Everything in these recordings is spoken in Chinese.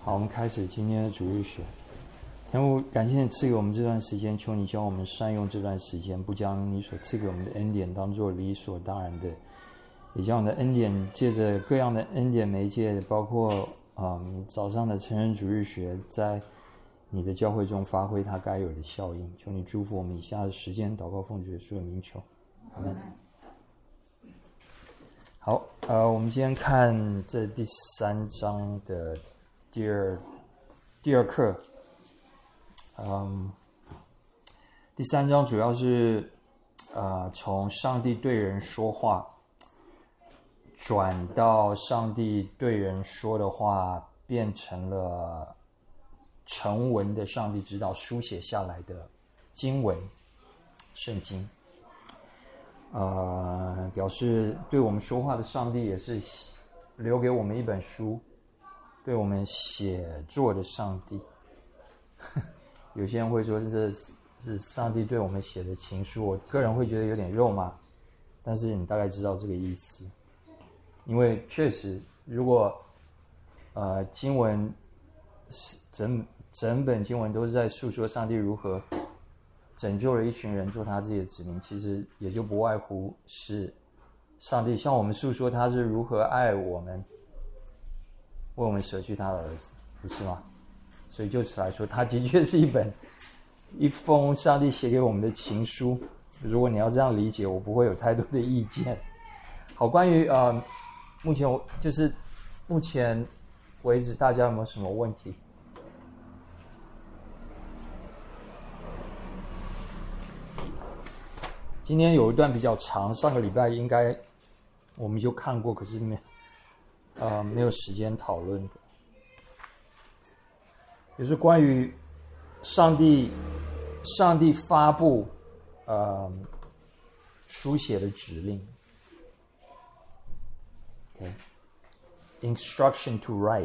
好，我们开始今天的主日学。天父，感谢你赐给我们这段时间，求你教我们善用这段时间，不将你所赐给我们的恩典当作理所当然的，也将我们的恩典借着各样的恩典媒介，包括早上的成人主日学，在你的教会中发挥它该有的效应。求你祝福我们以下的时间，祷告奉主耶稣的名求，阿们。好，我们今天看这第3章的第二课。第3章主要是从上帝对人说话转到上帝对人说的话变成了成文的上帝指导书写下来的经文圣经。表示对我们说话的上帝也是留给我们一本书，对我们写作的上帝。有些人会说这是上帝对我们写的情书，我个人会觉得有点肉麻，但是你大概知道这个意思。因为确实如果经文整本经文都是在诉说上帝如何拯救了一群人做他自己的子民，其实也就不外乎是上帝向我们诉说他是如何爱我们，为我们舍去他的儿子，不是吗？所以就此来说，它的确是一封上帝写给我们的情书。如果你要这样理解，我不会有太多的意见。好，关于目前为止大家有没有什么问题？今天有一段比较长，上个礼拜应该我们就看过，可是没有时间讨论的。就是关于上帝发布书写的指令。Okay. Instruction to write。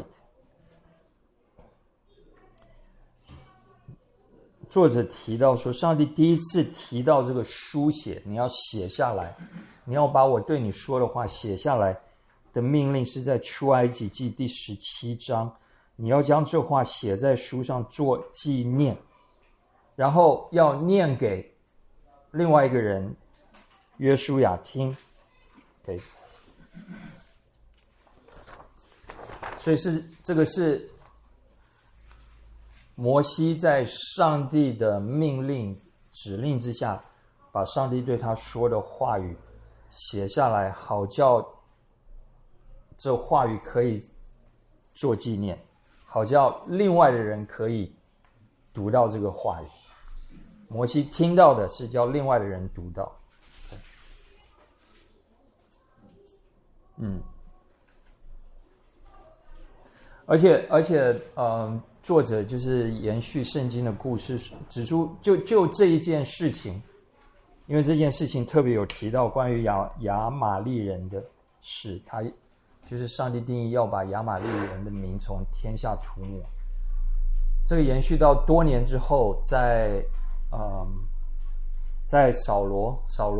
作者提到说，上帝第一次提到这个书写，你要写下来，你要把我对你说的话写下来的命令是在出埃及记第17章。你要将这话写在书上做纪念，然后要念给另外一个人约书亚听。Okay. 所以这个是摩西在上帝的命令指令之下，把上帝对他说的话语写下来，好叫这话语可以做纪念，好叫另外的人可以读到这个话语。摩西听到的是叫另外的人读到。而且作者就是延续圣经的故事，指出就这一件事情，因为这件事情特别有提到关于亚玛利人的事，他就是上帝定义要把亚玛利人的名从天下涂抹。这个延续到多年之后，在扫罗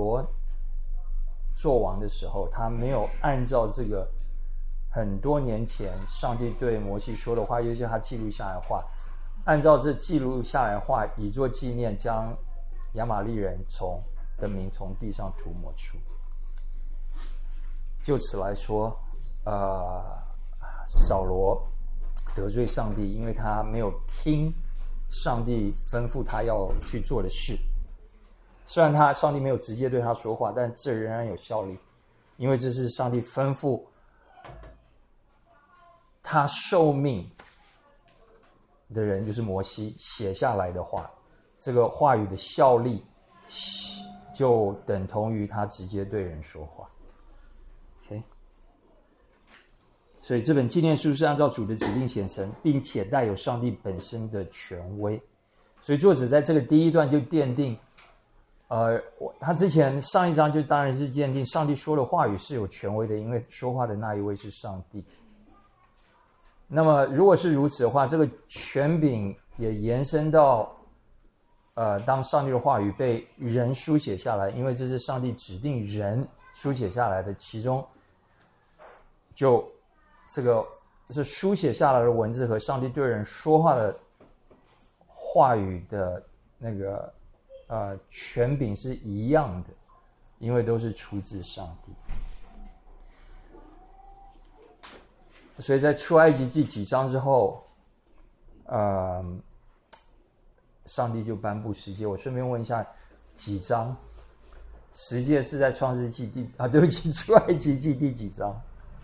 做王的时候，他没有按照这个很多年前上帝对摩西说的话，尤其是他记录下来的话，按照这记录下来的话以作纪念，将亚玛利人的名从地上涂抹出。就此来说，扫罗得罪上帝，因为他没有听上帝吩咐他要去做的事。虽然上帝没有直接对他说话，但这仍然有效力，因为这是上帝吩咐他受命的人，就是摩西写下来的话，这个话语的效力就等同于他直接对人说话。OK， 所以这本纪念书是按照主的指令写成，并且带有上帝本身的权威。所以作者在这个第一段就奠定他之前上一章就当然是鉴定上帝说的话语是有权威的，因为说话的那一位是上帝。那么如果是如此的话，这个权柄也延伸到当上帝的话语被人书写下来，因为这是上帝指定人书写下来的，其中就这个是书写下来的文字和上帝对人说话的话语的那个权柄是一样的，因为都是出自上帝。所以在出埃及记几章之后，上帝就颁布十诫。我顺便问一下，几章？十诫是在创世纪对不起，出埃及记第几章？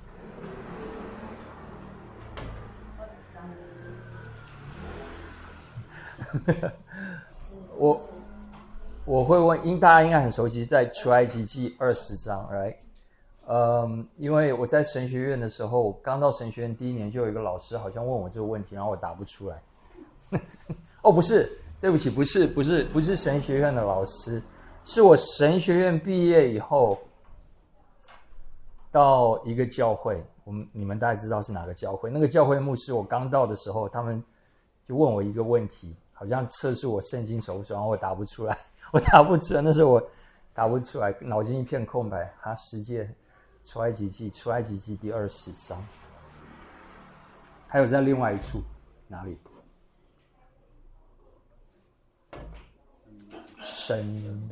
我会问，大家应该很熟悉，在出埃及记20章 ，right？因为我在神学院的时候，刚到神学院第一年，就有一个老师好像问我这个问题，然后我答不出来。哦，不是，对不起，不是神学院的老师，是我神学院毕业以后到一个教会，你们大概知道是哪个教会？那个教会牧师，我刚到的时候，他们就问我一个问题，好像测试我圣经熟不熟，然后我答不出来，那时候我答不出来，脑筋一片空白。十诫。出埃及记第20章，还有在另外一处哪里？生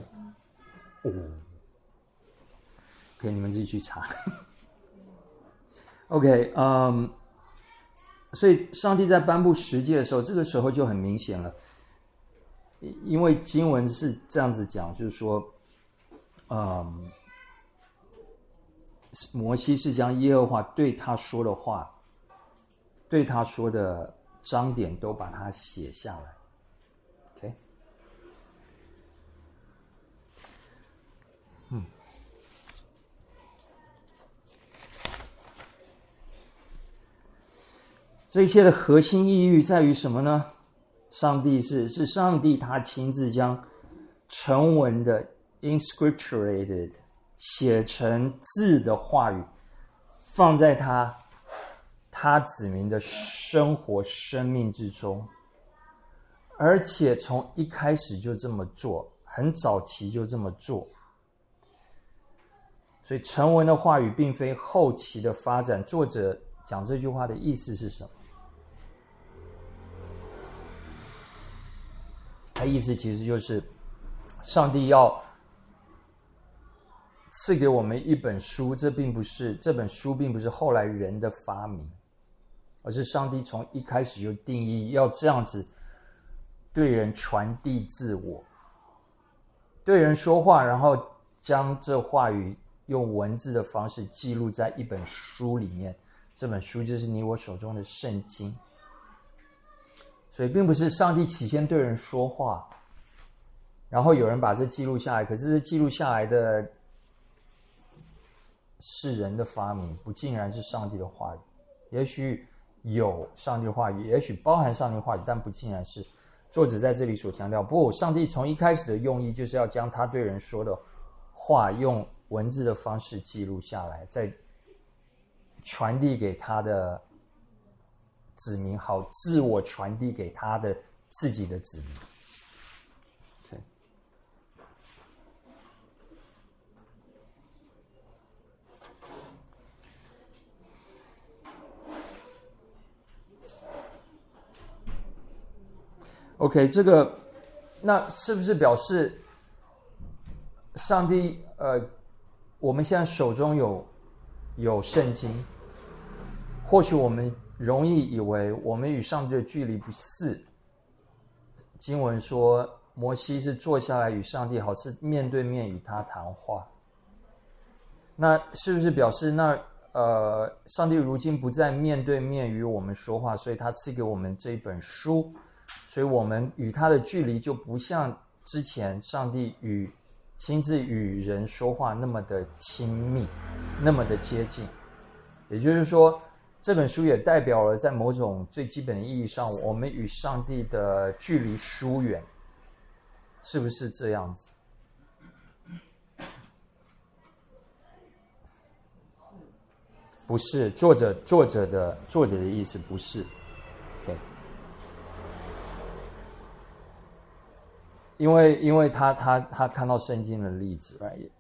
OK， 你们自己去查。OK， 所以上帝在颁布十诫的时候，这个时候就很明显了，因为经文是这样子讲，就是说，摩西是将耶和华对他说的话，对他说的章典都把它写下来。OK， 这一切的核心意义在于什么呢？上帝是上帝他亲自将成文的 inscripturated 写成字的话语放在他子民的生活生命之中，而且从一开始就这么做，很早期就这么做。所以成文的话语并非后期的发展。作者讲这句话的意思是什么？他意思其实就是上帝要赐给我们一本书，这本书并不是后来人的发明，而是上帝从一开始就定义要这样子对人传递自我，对人说话，然后将这话语用文字的方式记录在一本书里面。这本书就是你我手中的圣经。所以并不是上帝起先对人说话，然后有人把这记录下来，可是这记录下来的是人的发明，不尽然是上帝的话语。也许有上帝的话语，也许包含上帝的话语，但不尽然是。作者在这里所强调，不，上帝从一开始的用意就是要将他对人说的话用文字的方式记录下来，再传递给他的子民，好自我传递给他的自己的子民。OK， 这个那是不是表示上帝我们现在手中有圣经？或许我们容易以为我们与上帝的距离不似。经文说摩西是坐下来与上帝好似面对面与他谈话。那是不是表示上帝如今不再面对面与我们说话，所以他赐给我们这一本书，所以我们与他的距离就不像之前上帝亲自与人说话那么的亲密，那么的接近。也就是说，这本书也代表了在某种最基本的意义上，我们与上帝的距离疏远，是不是这样子？不是，作者的意思不是。OK， 因为他看到圣经的例子 ，right？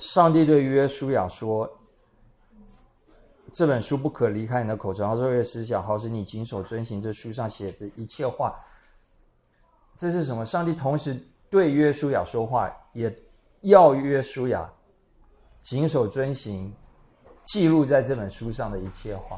上帝对约书亚说，这本书不可离开你的口中，要昼夜思想，好使你谨守遵行这书上写的一切话。这是什么？上帝同时对约书亚说话，也要约书亚谨守遵行记录在这本书上的一切话。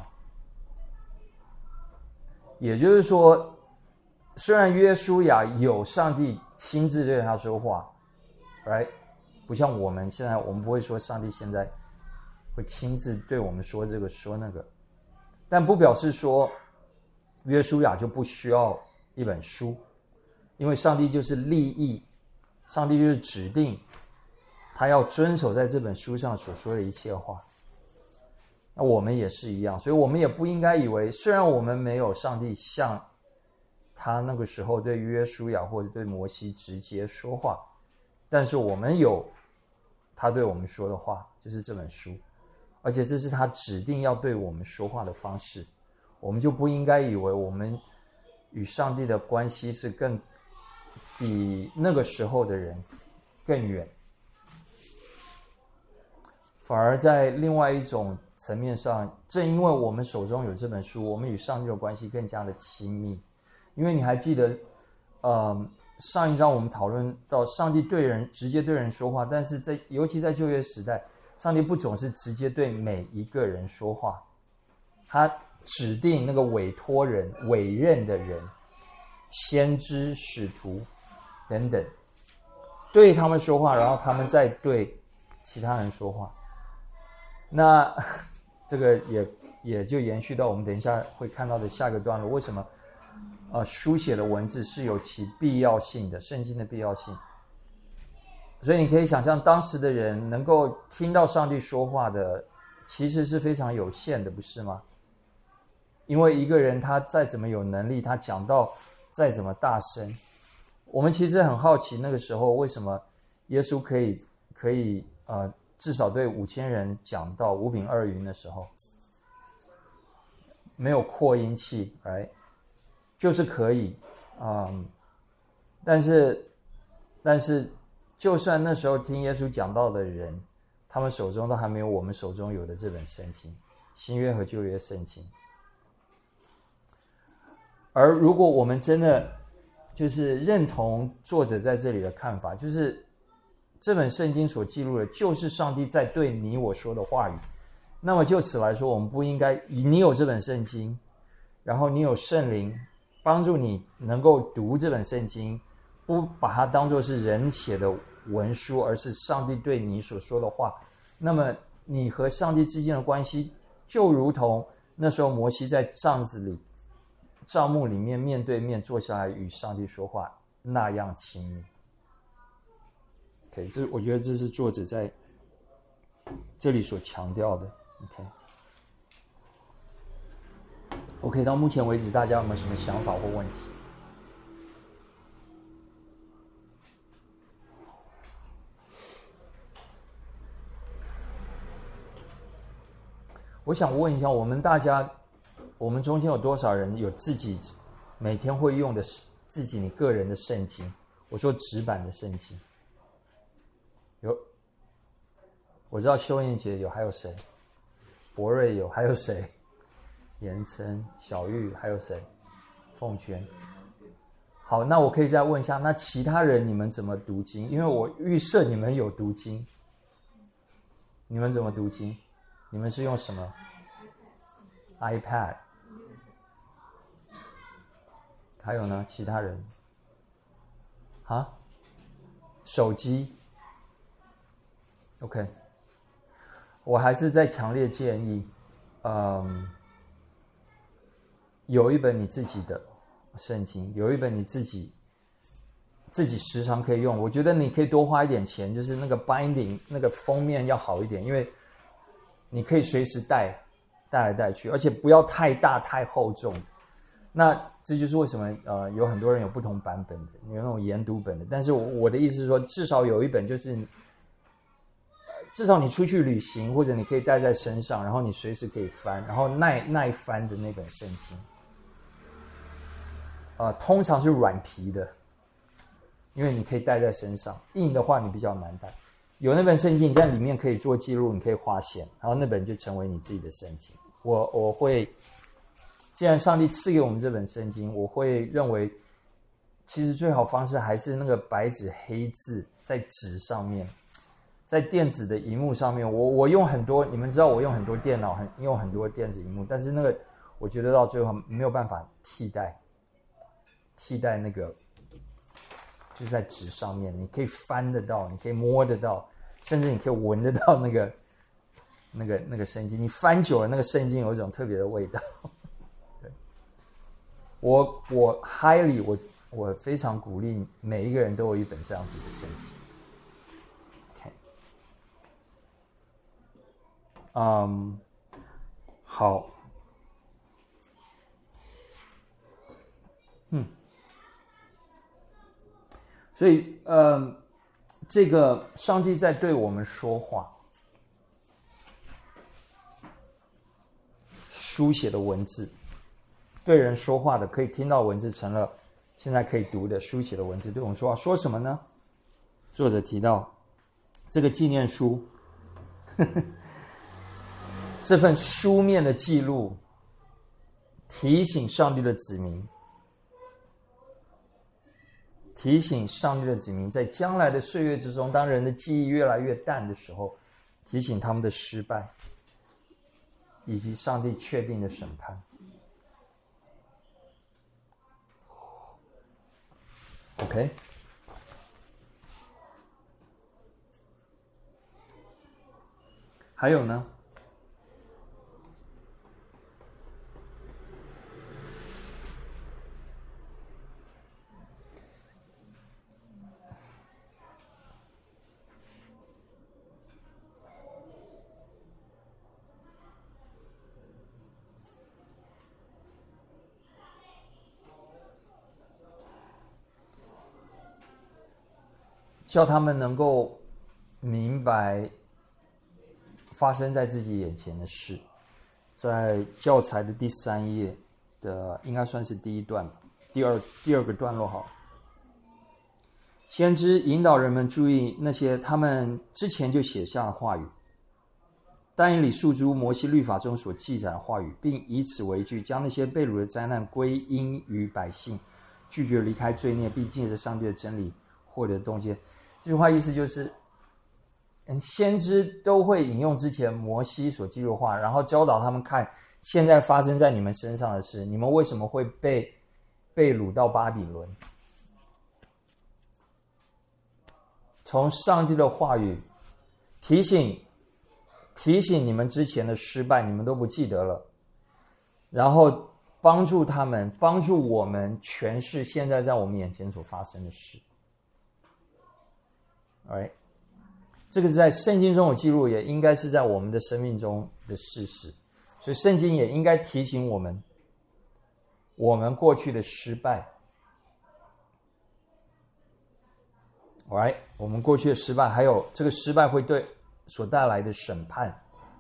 也就是说，虽然约书亚有上帝亲自对他说话 right？ 不像我们现在，我们不会说上帝现在会亲自对我们说这个说那个，但不表示说约书亚就不需要一本书，因为上帝就是立意，上帝就是指定他要遵守在这本书上所说的一切话。那我们也是一样，所以我们也不应该以为，虽然我们没有上帝像他那个时候对约书亚或者对摩西直接说话，但是我们有他对我们说的话，就是这本书，而且这是他指定要对我们说话的方式。我们就不应该以为我们与上帝的关系是比那个时候的人更远，反而在另外一种层面上，正因为我们手中有这本书，我们与上帝的关系更加的亲密。因为你还记得上一章我们讨论到上帝直接对人说话，但是尤其在旧约时代，上帝不总是直接对每一个人说话，他指定那个委托人、委任的人，先知、使徒等等，对他们说话，然后他们再对其他人说话。那这个也就延续到我们等一下会看到的下个段落，为什么书写的文字是有其必要性的，圣经的必要性。所以你可以想象，当时的人能够听到上帝说话的其实是非常有限的，不是吗？因为一个人他再怎么有能力，他讲道再怎么大声，我们其实很好奇那个时候为什么耶稣可以至少对5000人讲道5饼2鱼的时候没有扩音器 right？ 就是可以但是就算那时候听耶稣讲道的人，他们手中都还没有我们手中有的这本圣经，新约和旧约圣经。而如果我们真的就是认同作者在这里的看法，就是这本圣经所记录的就是上帝在对你我说的话语，那么就此来说，我们不应该你有这本圣经，然后你有圣灵帮助你能够读这本圣经，不把它当作是人写的文书，而是上帝对你所说的话，那么你和上帝之间的关系就如同那时候摩西在帐幕里面面对面坐下来与上帝说话那样亲密。Okay， 我觉得这是作者在这里所强调的。OK， 到目前为止大家有没有什么想法或问题？我想问一下，我们中间有多少人有自己每天会用的自己你个人的圣经？我说纸版的圣经。有，我知道修燕姐有，还有谁？博瑞有，还有谁？严琛、小玉，还有谁？凤娟。好，那我可以再问一下，那其他人你们怎么读经？因为我预设你们有读经，你们怎么读经？你们是用什么 ？iPad。还有呢？其他人？手机。OK， 我还是在强烈建议，有一本你自己的圣经，有一本你自己时常可以用。我觉得你可以多花一点钱，就是那个 binding 那个封面要好一点，因为你可以随时带来带去，而且不要太大太厚重。那这就是为什么有很多人有不同版本的，有那种研读本的。但是我的意思是说，至少有一本就是至少你出去旅行，或者你可以带在身上，然后你随时可以翻，然后耐翻的那本圣经。通常是软皮的，因为你可以带在身上，硬的话你比较难带。 有那本圣经，你在里面可以做记录，你可以划线，然后那本就成为你自己的圣经。我会，既然上帝赐给我们这本圣经，我会认为，其实最好方式还是那个白纸黑字在纸上面，在电子的荧幕上面。我用很多，你们知道我用很多电脑，用很多电子荧幕，但是那个我觉得到最后没有办法替代那个。就是在纸上面，你可以翻得到，你可以摸得到，甚至你可以闻得到那个圣经。你翻久了，那个圣经有一种特别的味道。对，我 highly 我非常鼓励每一个人都有一本这样子的圣经。OK， 好，所以，这个上帝在对我们说话，书写的文字，对人说话的，可以听到文字，成了现在可以读的书写的文字，对我们说话，说什么呢？作者提到这个纪念书，这份书面的记录，提醒上帝的子民。提醒上帝的子民，在将来的岁月之中，当人的记忆越来越淡的时候，提醒他们的失败，以及上帝确定的审判。OK， 还有呢？叫他们能够明白发生在自己眼前的事。在教材的第3页的，应该算是第一段吧，第二个段落好。先知引导人们注意那些他们之前就写下的话语，但以理诉诸摩西律法中所记载的话语，并以此为据，将那些被掳的灾难归因于百姓，拒绝离开罪孽，并借着上帝的真理获得洞见。这句话意思就是，先知都会引用之前摩西所记录的话，然后教导他们看现在发生在你们身上的事，你们为什么会被掳到巴比伦？从上帝的话语提醒你们之前的失败，你们都不记得了，然后帮助他们，帮助我们诠释现在在我们眼前所发生的事。Alright， 这个是在圣经中有记录，也应该是在我们的生命中的事实，所以圣经也应该提醒我们，我们过去的失败。Alright， 我们过去的失败，还有这个失败会对所带来的审判，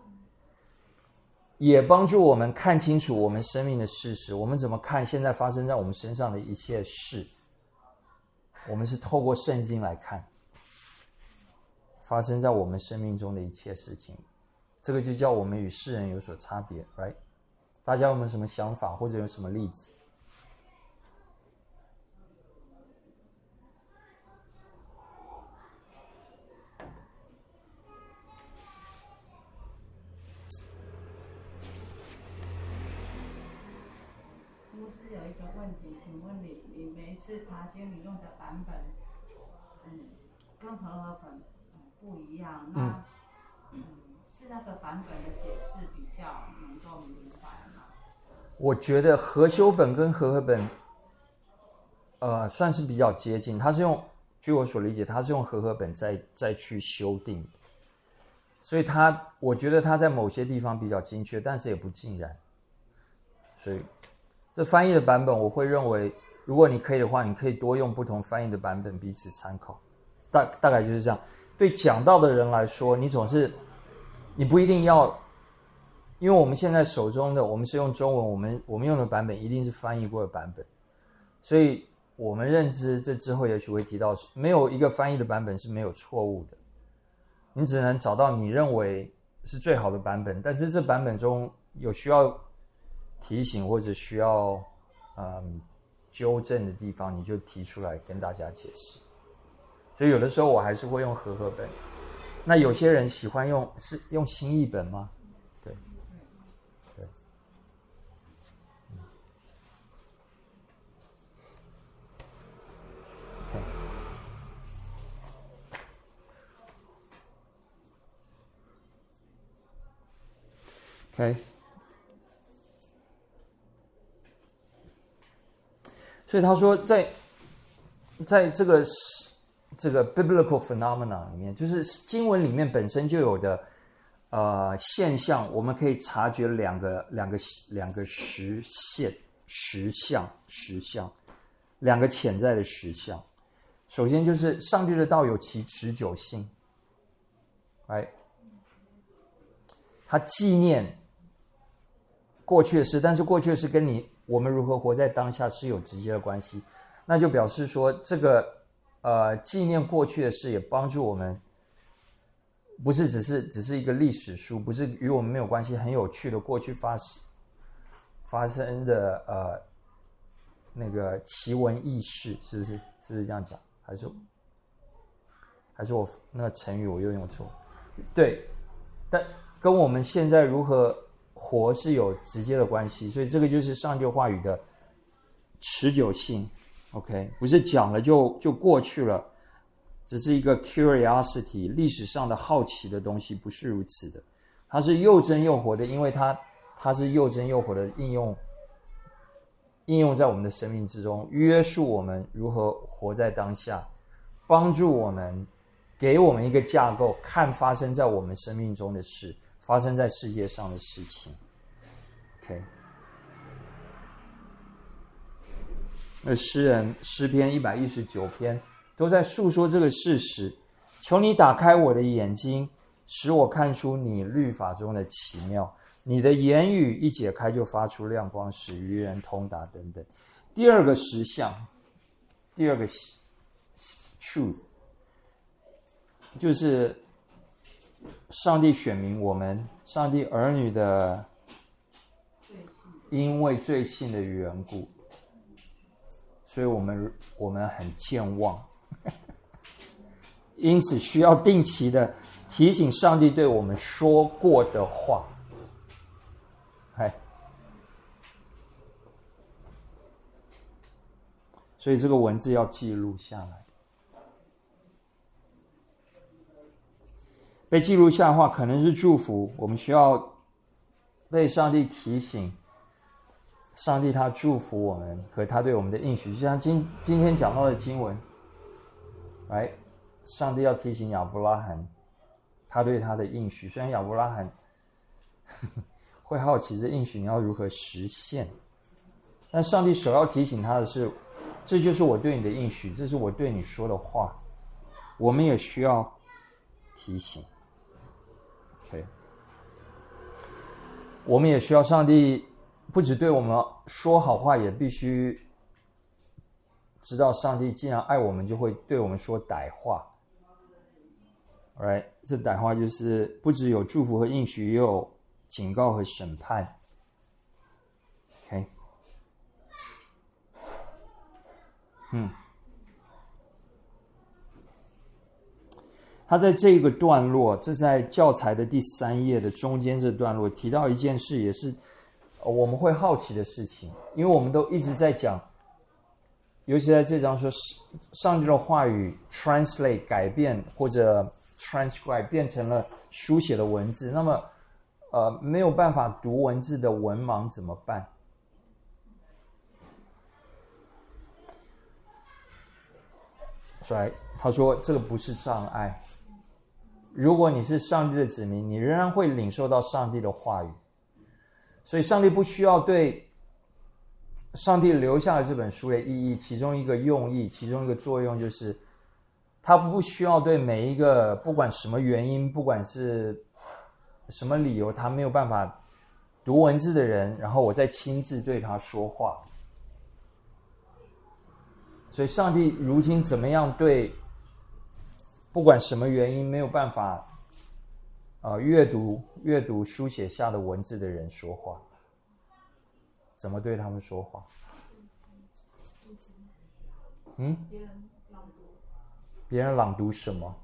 也帮助我们看清楚我们生命的事实。我们怎么看现在发生在我们身上的一切事？我们是透过圣经来看发生在我们生命中的一切事情，这个就叫我们与世人有所差别 ，right？ 大家有没有什么想法，或者有什么例子？ 牧师有一个问题，请问你每一次查经你用的版本，跟和合本不一样，那是那个版本的解释比较能够明白吗？ 我觉得和修本跟和合本，算是比较接近。它是用，据我所理解，它是用和合本再去修订的，所以我觉得它在某些地方比较精确，但是也不尽然。所以这翻译的版本，我会认为，如果你可以的话，你可以多用不同翻译的版本彼此参考。大概就是这样。对讲道的人来说，你不一定要，因为我们现在手中的我们是用中文，我们用的版本一定是翻译过的版本，所以我们认知这之后也许会提到，没有一个翻译的版本是没有错误的。 你只能找到你认为是最好的版本，但是这版本中有需要提醒或者需要纠正的地方，你就提出来跟大家解释。所以有的时候我还是会用和合本。那有些人喜欢用新译本吗？对，对。OK， 所以他说在这个biblical phenomena 里面，就是经文里面本身就有的现象，我们可以察觉两个实相，两个潜在的实相。首先就是上帝的道有其持久性，他纪念过去的事，但是过去的事跟我们如何活在当下是有直接的关系。那就表示说，这个纪念过去的事也帮助我们，不是只是一个历史书，不是与我们没有关系，很有趣的过去发生的那个奇闻异事，是不是这样讲？还是我那个成语我又用错？对，但跟我们现在如何活是有直接的关系，所以这个就是上帝话语的持久性。OK， 不是讲了就过去了，只是一个 curiosity， 历史上的好奇的东西，不是如此的。它是又真又活的，因为它是又真又活的应用在我们的生命之中，约束我们如何活在当下，帮助我们，给我们一个架构，看发生在我们生命中的事，发生在世界上的事情。OK， 那诗篇119篇都在述说这个事实。求你打开我的眼睛，使我看出你律法中的奇妙。你的言语一解开就发出亮光，使愚人通达等等。第二个实相，第二个 truth， 就是上帝选民我们，上帝儿女的，因为罪性的缘故，所以我们很健忘，因此需要定期的提醒上帝对我们说过的话。所以这个文字要记录下来。被记录下的话可能是祝福，我们需要被上帝提醒，上帝他祝福我们和他对我们的应许，就像今天讲到的经文，上帝要提醒亚伯拉罕他对他的应许，虽然亚伯拉罕会好奇这应许你要如何实现，但上帝首要提醒他的是，这就是我对你的应许，这是我对你说的话，我们也需要提醒。OK， 我们也需要上帝不只对我们说好话，也必须知道上帝既然爱我们，就会对我们说歹话。Alright， 这歹话就是不只有祝福和应许，也有警告和审判。OK，他在这个段落，这在教材的第3页的中间这段落提到一件事，也是我们会好奇的事情，因为我们都一直在讲，尤其在这章说上帝的话语 translate 改变或者 transcribe 变成了书写的文字，那么没有办法读文字的文盲怎么办？所以他说这个不是障碍，如果你是上帝的子民，你仍然会领受到上帝的话语，所以上帝不需要对上帝留下了这本书的意义，其中一个用意，其中一个作用就是他不需要对每一个不管什么原因，不管是什么理由，他没有办法读文字的人，然后我再亲自对他说话。所以上帝如今怎么样对不管什么原因没有办法阅读书写下的文字的人说话，怎么对他们说话？别人朗读什么？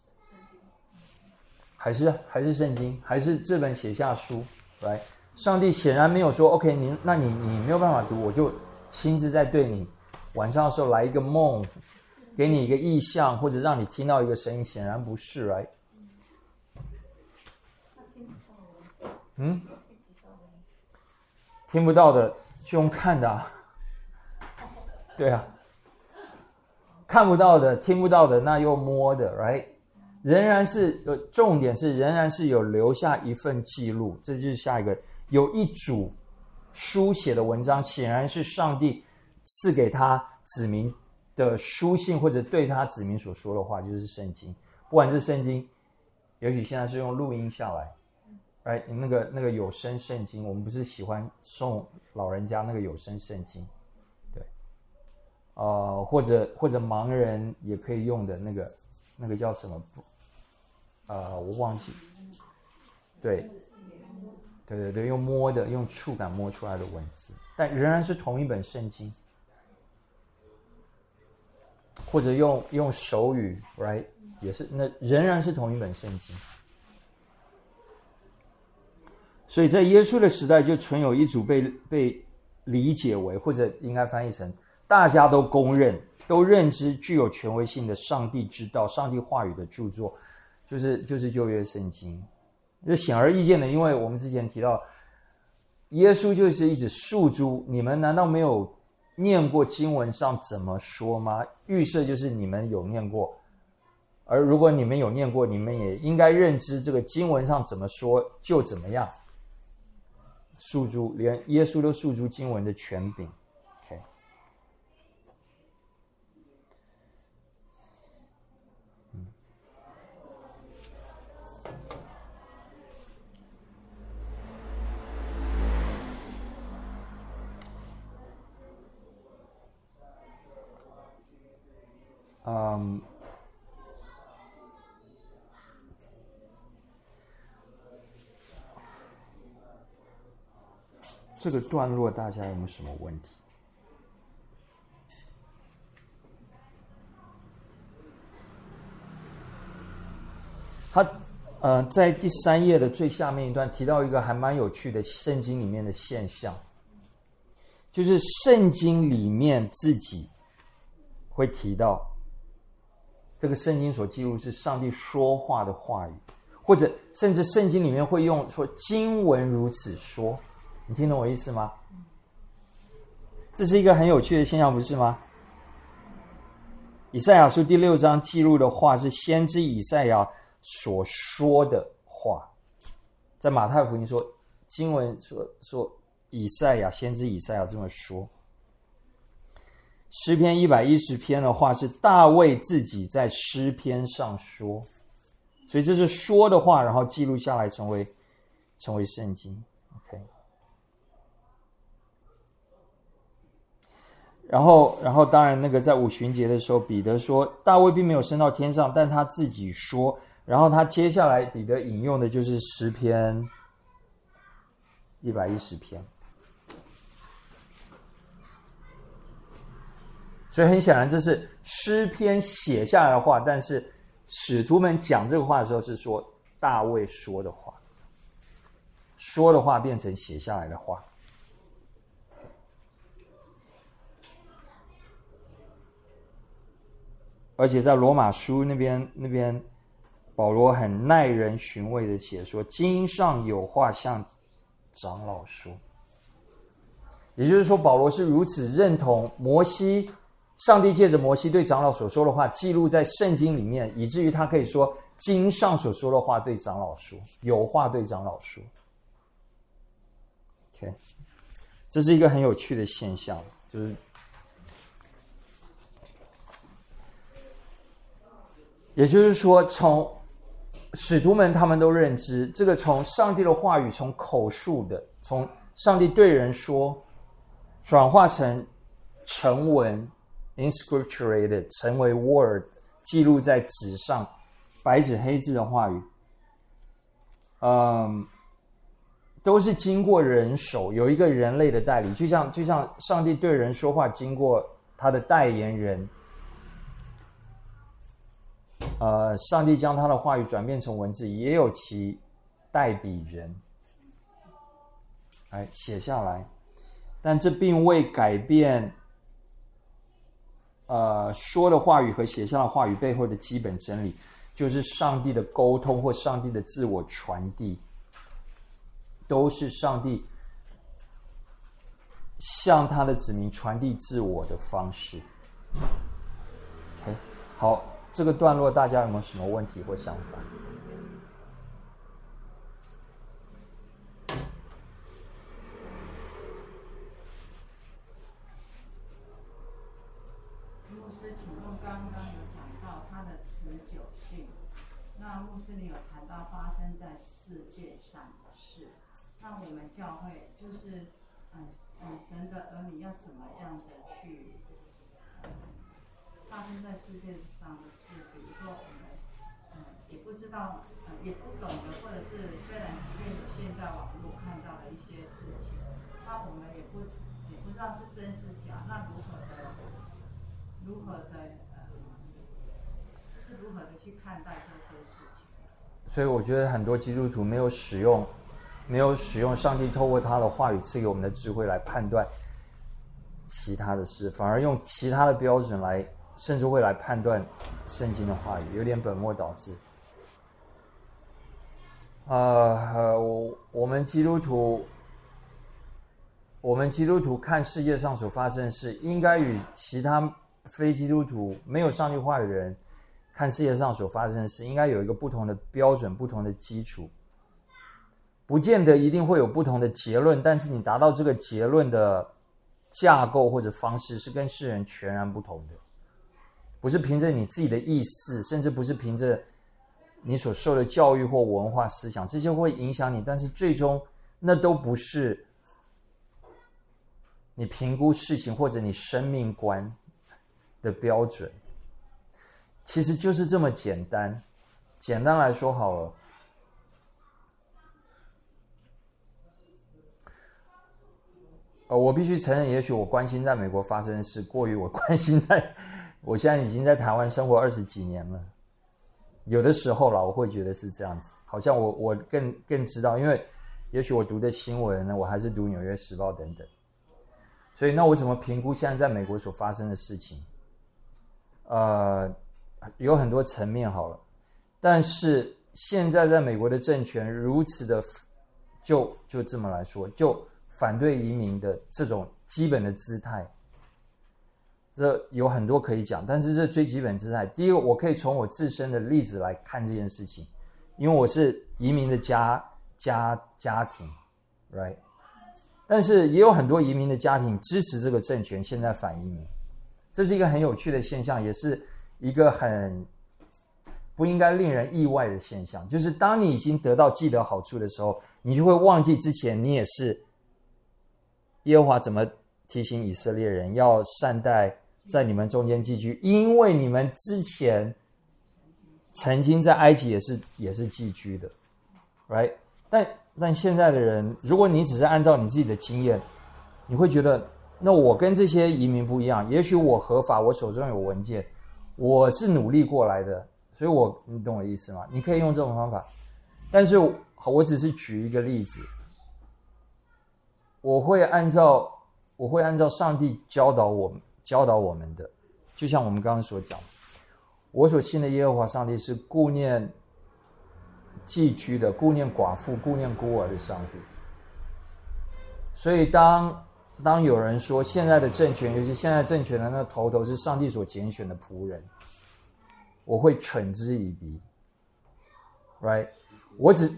还是圣经，还是这本写下书来？上帝显然没有说 OK， 你没有办法读，我就亲自在对你晚上的时候来一个梦，给你一个意象，或者让你听到一个声音，显然不是 right？ 听不到的就用看的啊，对啊，看不到的听不到的那又摸的 right？ 仍然是重点是仍然是有留下一份记录，这就是下一个，有一组书写的文章，显然是上帝赐给他子民的书信，或者对他子民所说的话，就是圣经。不管是圣经，也许现在是用录音下来，那个有声圣经，我们不是喜欢送老人家那个有声圣经，对，或者盲人也可以用的那个叫什么？我忘记，对，用摸的，用触感摸出来的文字，但仍然是同一本圣经，或者用手语 ，right， 也是，那仍然是同一本圣经。所以在耶稣的时代，就存有一组被理解为，或者应该翻译成大家都公认、都认知具有权威性的上帝之道、上帝话语的著作，就是旧约圣经。这显而易见的，因为我们之前提到，耶稣就是一直诉诸，你们难道没有念过经文上怎么说吗？预设就是你们有念过，而如果你们有念过，你们也应该认知这个经文上怎么说就怎么样。诉诸，连耶稣都诉诸经文的权柄。OK， 这个段落大家有没有什么问题？他在第3页的最下面一段提到一个还蛮有趣的圣经里面的现象，就是圣经里面自己会提到这个圣经所记录是上帝说话的话语，或者甚至圣经里面会用说经文如此说。你听懂我意思吗？这是一个很有趣的现象，不是吗？以赛亚书第6章记录的话是先知以赛亚所说的话，在马太福音说，经文说先知以赛亚这么说。诗篇110篇的话是大卫自己在诗篇上说，所以这是说的话，然后记录下来成为圣经。OK。然后当然那个在五旬节的时候，彼得说大卫并没有升到天上，但他自己说，然后他接下来彼得引用的就是诗篇110篇。所以很显然这是诗篇写下来的话，但是使徒们讲这个话的时候是说大卫说的话，说的话变成写下来的话。而且在罗马书那边保罗很耐人寻味的写说，经上有话向长老说。也就是说，保罗是如此认同上帝借着摩西对长老所说的话记录在圣经里面，以至于他可以说经上所说的话对长老说，有话对长老说。OK， 这是一个很有趣的现象，就是也就是说，从使徒们他们都认知，这个从上帝的话语，从口述的，从上帝对人说，转化成成文 inscripturated， 成为 word， 记录在纸上，白纸黑字的话语， 都是经过人手，有一个人类的代理，就像上帝对人说话，经过他的代言人。上帝将他的话语转变成文字，也有其代笔人，来写下来，但这并未改变说的话语和写下的话语背后的基本真理，就是上帝的沟通或上帝的自我传递，都是上帝向他的子民传递自我的方式。好，这个段落大家有没有什么问题或想法？ 牧师，请问刚刚有讲到它的持久性，那牧师你有谈到发生在世界上的事，那我们教会就是神的儿女要怎么样的去发生在世界上的事，比如说我们也不知道也不懂的，或者是虽然因为有现在网络看到的一些事情，那我们也不知道是真是假，那如何的就是如何的去看待这些事情。 所以我觉得很多基督徒没有使用上帝透过他的话语赐给我们的智慧来判断其他的事，反而用其他的标准来，甚至会来判断圣经的话语，有点本末倒置。我们基督徒看世界上所发生的事，应该与其他非基督徒没有上帝话语的人看世界上所发生的事，应该有一个不同的标准，不同的基础。不见得一定会有不同的结论，但是你达到这个结论的架构或者方式是跟世人全然不同的，不是凭着你自己的意思，甚至不是凭着你所受的教育或文化思想，这些会影响你，但是最终那都不是你评估事情或者你生命观的标准。其实就是这么简单。简单来说好了，我必须承认，也许我关心在美国发生的事过于我关心我现在已经在台湾生活20几年了。有的时候啦，我会觉得是这样子，好像我更知道，因为也许我读的新闻呢，我还是读《纽约时报》等等。所以那我怎么评估现在在美国所发生的事情？有很多层面好了，但是现在在美国的政权如此的，就这么来说，就反对移民的这种基本的姿态，这有很多可以讲，但是这最基本姿态，第一个，我可以从我自身的例子来看这件事情，因为我是移民的家庭 ，right？ 但是也有很多移民的家庭支持这个政权，现在反移民，这是一个很有趣的现象，也是一个很不应该令人意外的现象，就是当你已经得到既得好处的时候，你就会忘记之前你也是耶和华怎么提醒以色列人要善待在你们中间寄居，因为你们之前曾经在埃及也是寄居的 right？ 但现在的人，如果你只是按照你自己的经验，你会觉得那我跟这些移民不一样，也许我合法，我手中有文件，我是努力过来的，所以你懂我的意思吗？你可以用这种方法，但是我只是举一个例子，我会按照上帝教导我们的，就像我们刚刚所讲，我所信的耶和华上帝是顾念寄居的，顾念寡妇，顾念孤儿的上帝。所以当有人说现在的政权，尤其现在政权的那头是上帝所拣选的仆人，我会嗤之以鼻 ，right？ 我只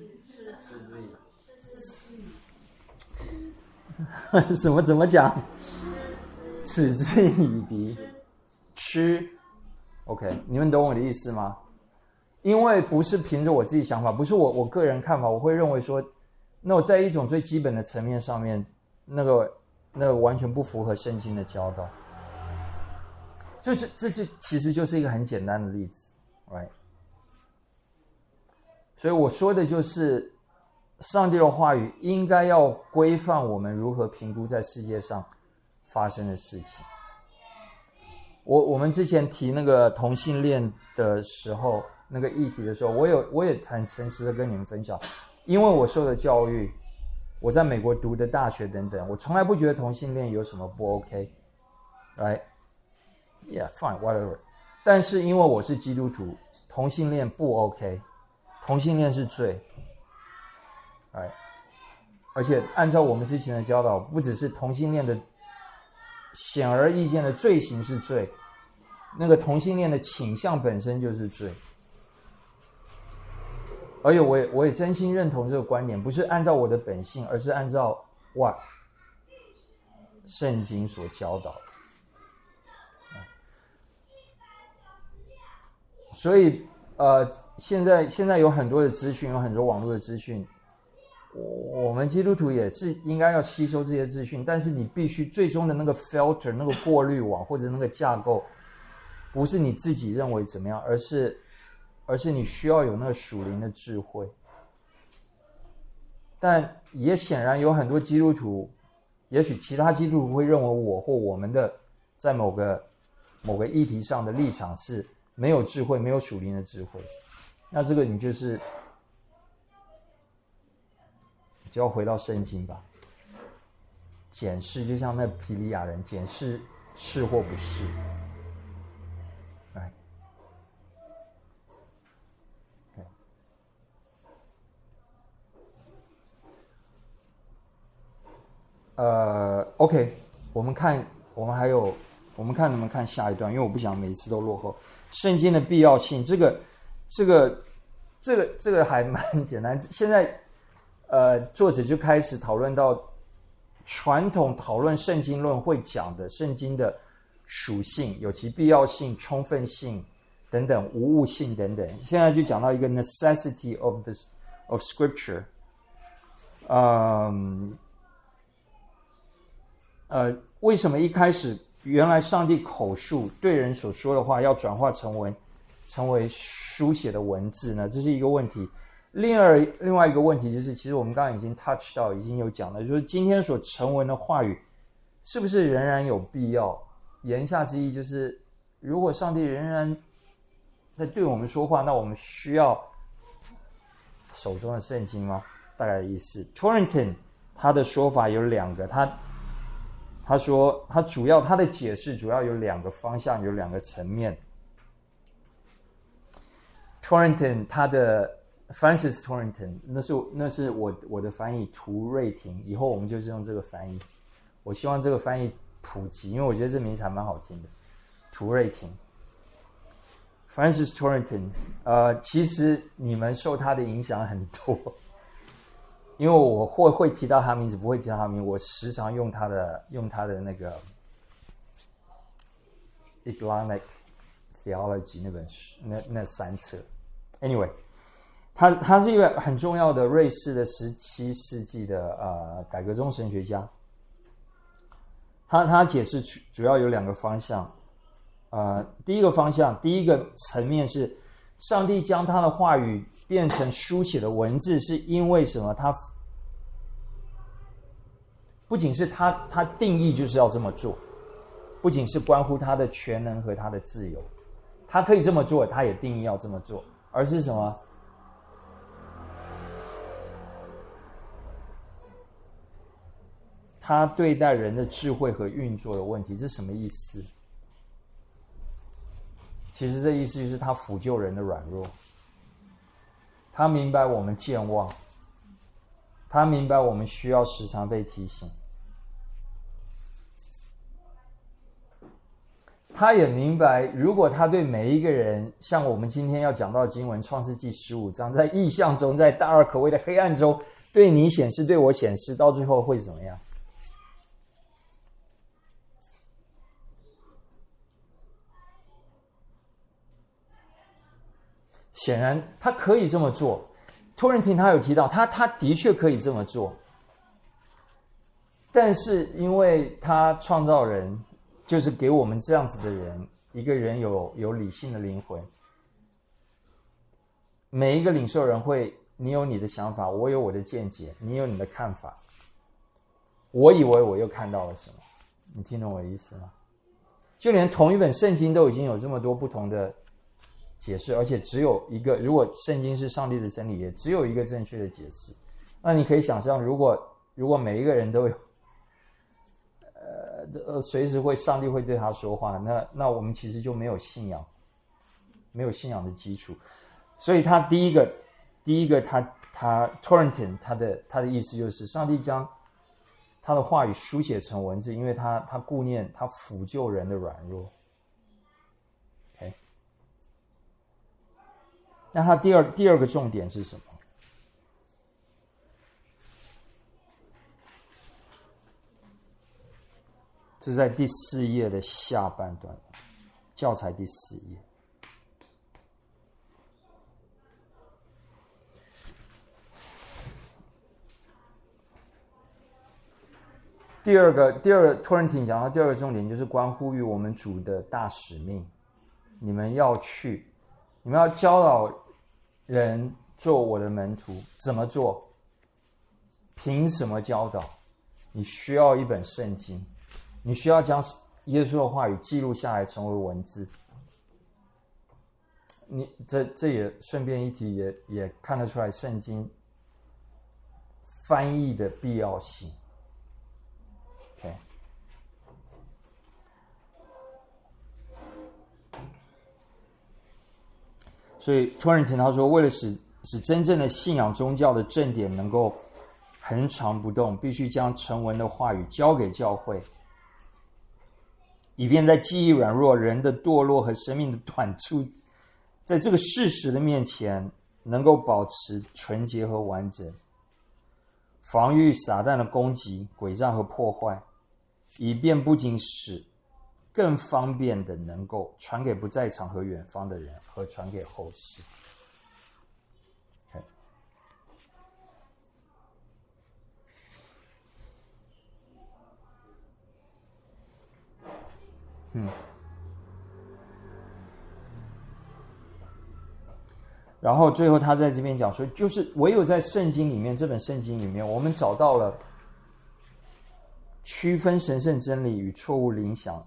怎么讲？嗤之以鼻，吃 ，OK？ 你们懂我的意思吗？因为不是凭着我自己想法，不是我个人看法，我会认为说，那我在一种最基本的层面上面，那个完全不符合圣经的教导。这其实就是一个很简单的例子 ，right？ 所以我说的就是上帝的话语应该要规范我们如何评估在世界上发生的事情。我们之前提那个同性恋的时候，那个议题的时候，我也很诚实的跟你们分享，因为我受的教育，我在美国读的大学等等，我从来不觉得同性恋有什么不 OK， right？ Yeah, fine, whatever。但是因为我是基督徒，同性恋不 OK， 同性恋是罪，right？ 而且按照我们之前的教导，不只是同性恋的显而易见的罪行是罪，那个同性恋的倾向本身就是罪。而且我也真心认同这个观点，不是按照我的本性，而是按照圣经所教导的。所以现在有很多的资讯，有很多网络的资讯，我们基督徒也是应该要吸收这些资讯，但是你必须最终的那个 filter， 那个过滤网或者那个架构，不是你自己认为怎么样，而是你需要有那个属灵的智慧。但也显然有很多基督徒，也许其他基督徒会认为我或我们的在某个议题上的立场是没有智慧，没有属灵的智慧。那这个你就要回到圣经吧，检视，就像那毗利亚人检视是或不是。OK， 我们看能不能看下一段，因为我不想每次都落后。圣经的必要性，这个还蛮简单。现在作者就开始讨论到传统讨论圣经论会讲的圣经的属性，有其必要性、充分性等等，无误性等等。现在就讲到一个 necessity of scripture。为什么一开始原来上帝口述对人所说的话要转化成为书写的文字呢？这是一个问题。另外一个问题就是，其实我们刚刚已经 touch 到，已经有讲了，就是今天所成文的话语是不是仍然有必要？言下之意就是，如果上帝仍然在对我们说话，那我们需要手中的圣经吗？大概的意思。Torrington 他的说法有两个，他说他的解释主要有两个方向，有两个层面。Torrington 他的 Francis Torrington， 那是我的翻译涂瑞婷，以后我们就是用这个翻译。我希望这个翻译普及，因为我觉得这名字还蛮好听的，涂瑞婷。Francis Torrington， 其实你们受他的影响很多。因为我会提到他名字，不会提到他名字，我时常用他的那个 Economic Theology 那本书，那3册。Anyway， 他是一位很重要的瑞士的17世纪的改革宗神学家。他解释主要有两个方向。第一个层面是上帝将他的话语变成书写的文字，是因为什么？他不仅是他定义就是要这么做，不仅是关乎他的全能和他的自由，他可以这么做，他也定义要这么做，而是什么？他对待人的智慧和运作的问题，这是什么意思？其实这意思就是他抚救人的软弱，他明白我们健忘，他明白我们需要时常被提醒，他也明白，如果他对每一个人，像我们今天要讲到经文创世纪15章，在异象中，在大而可畏的黑暗中，对你显示，对我显示，到最后会怎么样？显然他可以这么做。托人廷他有提到他的确可以这么做，但是因为他创造人，就是给我们这样子的人，一个人有理性的灵魂，每一个领受人会你有你的想法，我有我的见解，你有你的看法。我以为我又看到了什么？你听懂我的意思吗？就连同一本圣经都已经有这么多不同的解释，而且只有一个，如果圣经是上帝的真理，也只有一个正确的解释。那你可以想象，如果每一个人都有随时上帝会对他说话，那我们其实就没有信仰，没有信仰的基础。所以他第一个他 Torrington 他的意思就是上帝将他的话语书写成文字，因为他顾念他抚救人的软弱。OK， 那他第二个重点是什么？这是在第4页的下半段，教材第4页。第二个 Torrington 讲到第二个重点就是关乎于我们主的大使命。你们要教导人做我的门徒，怎么做？凭什么教导？你需要一本圣经，你需要将耶稣的话语记录下来成为文字。这也顺便一提，也看得出来圣经翻译的必要性。Okay. 所以托人廷他说，为了使真正的信仰宗教的正点能够恒常不动，必须将成文的话语交给教会，以便在记忆软弱、人的堕落和生命的短处，在这个事实的面前能够保持纯洁和完整，防御撒旦的攻击、诡诈和破坏，以便不仅使更方便的能够传给不在场和远方的人，和传给后世。然后最后他在这边讲说，就是唯有在圣经里面，这本圣经里面，我们找到了区分神圣真理与错误灵想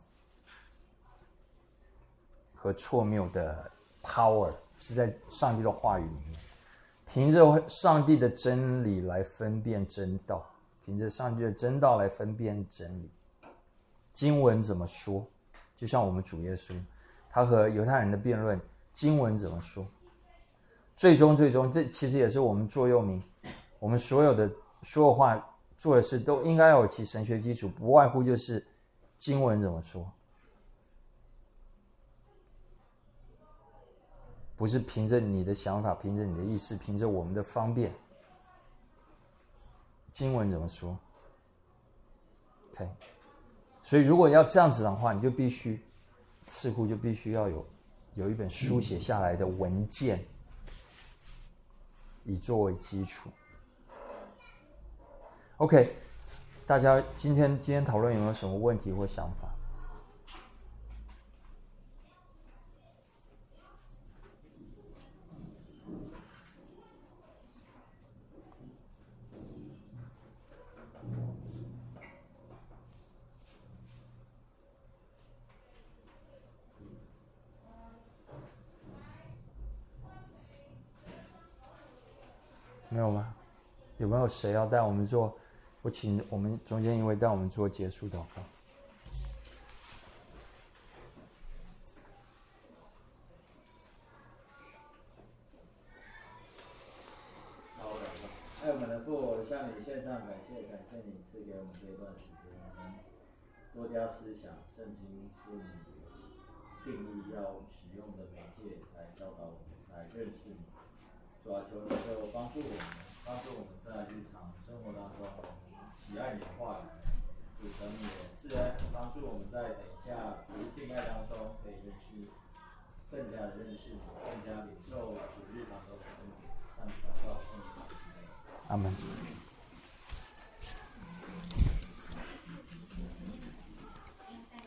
和错谬的 power， 是在上帝的话语里面，凭着上帝的真理来分辨真道，凭着上帝的真道来分辨真理。经文怎么说？就像我们主耶稣，他和犹太人的辩论，经文怎么说？最终，这其实也是我们座右铭。我们所有话、做的事都应该有其神学基础，不外乎就是经文怎么说，不是凭着你的想法，凭着你的意思，凭着我们的方便。经文怎么说 ？OK。所以如果要这样子的话，你就必须似乎就必须要有一本书写下来的文件，以作为基础。OK， 大家今天讨论有没有什么问题或想法？没有吗？有没有谁要带我们做？我请我们中间一位带我们做结束祷告。 好的，爱我们的父，我向你献上感谢，感谢你赐给我们这一段时间，多加思想圣经是你定义要使用的媒介来教导我们，来认识你。主啊，求你就帮助我们在日常生活当中，喜爱你的话语。主求你也是帮助我们在等一下主敬爱当中，可以更加的认识你，更加领受主日当中的恩典。让你祷告，奉主名。 阿门。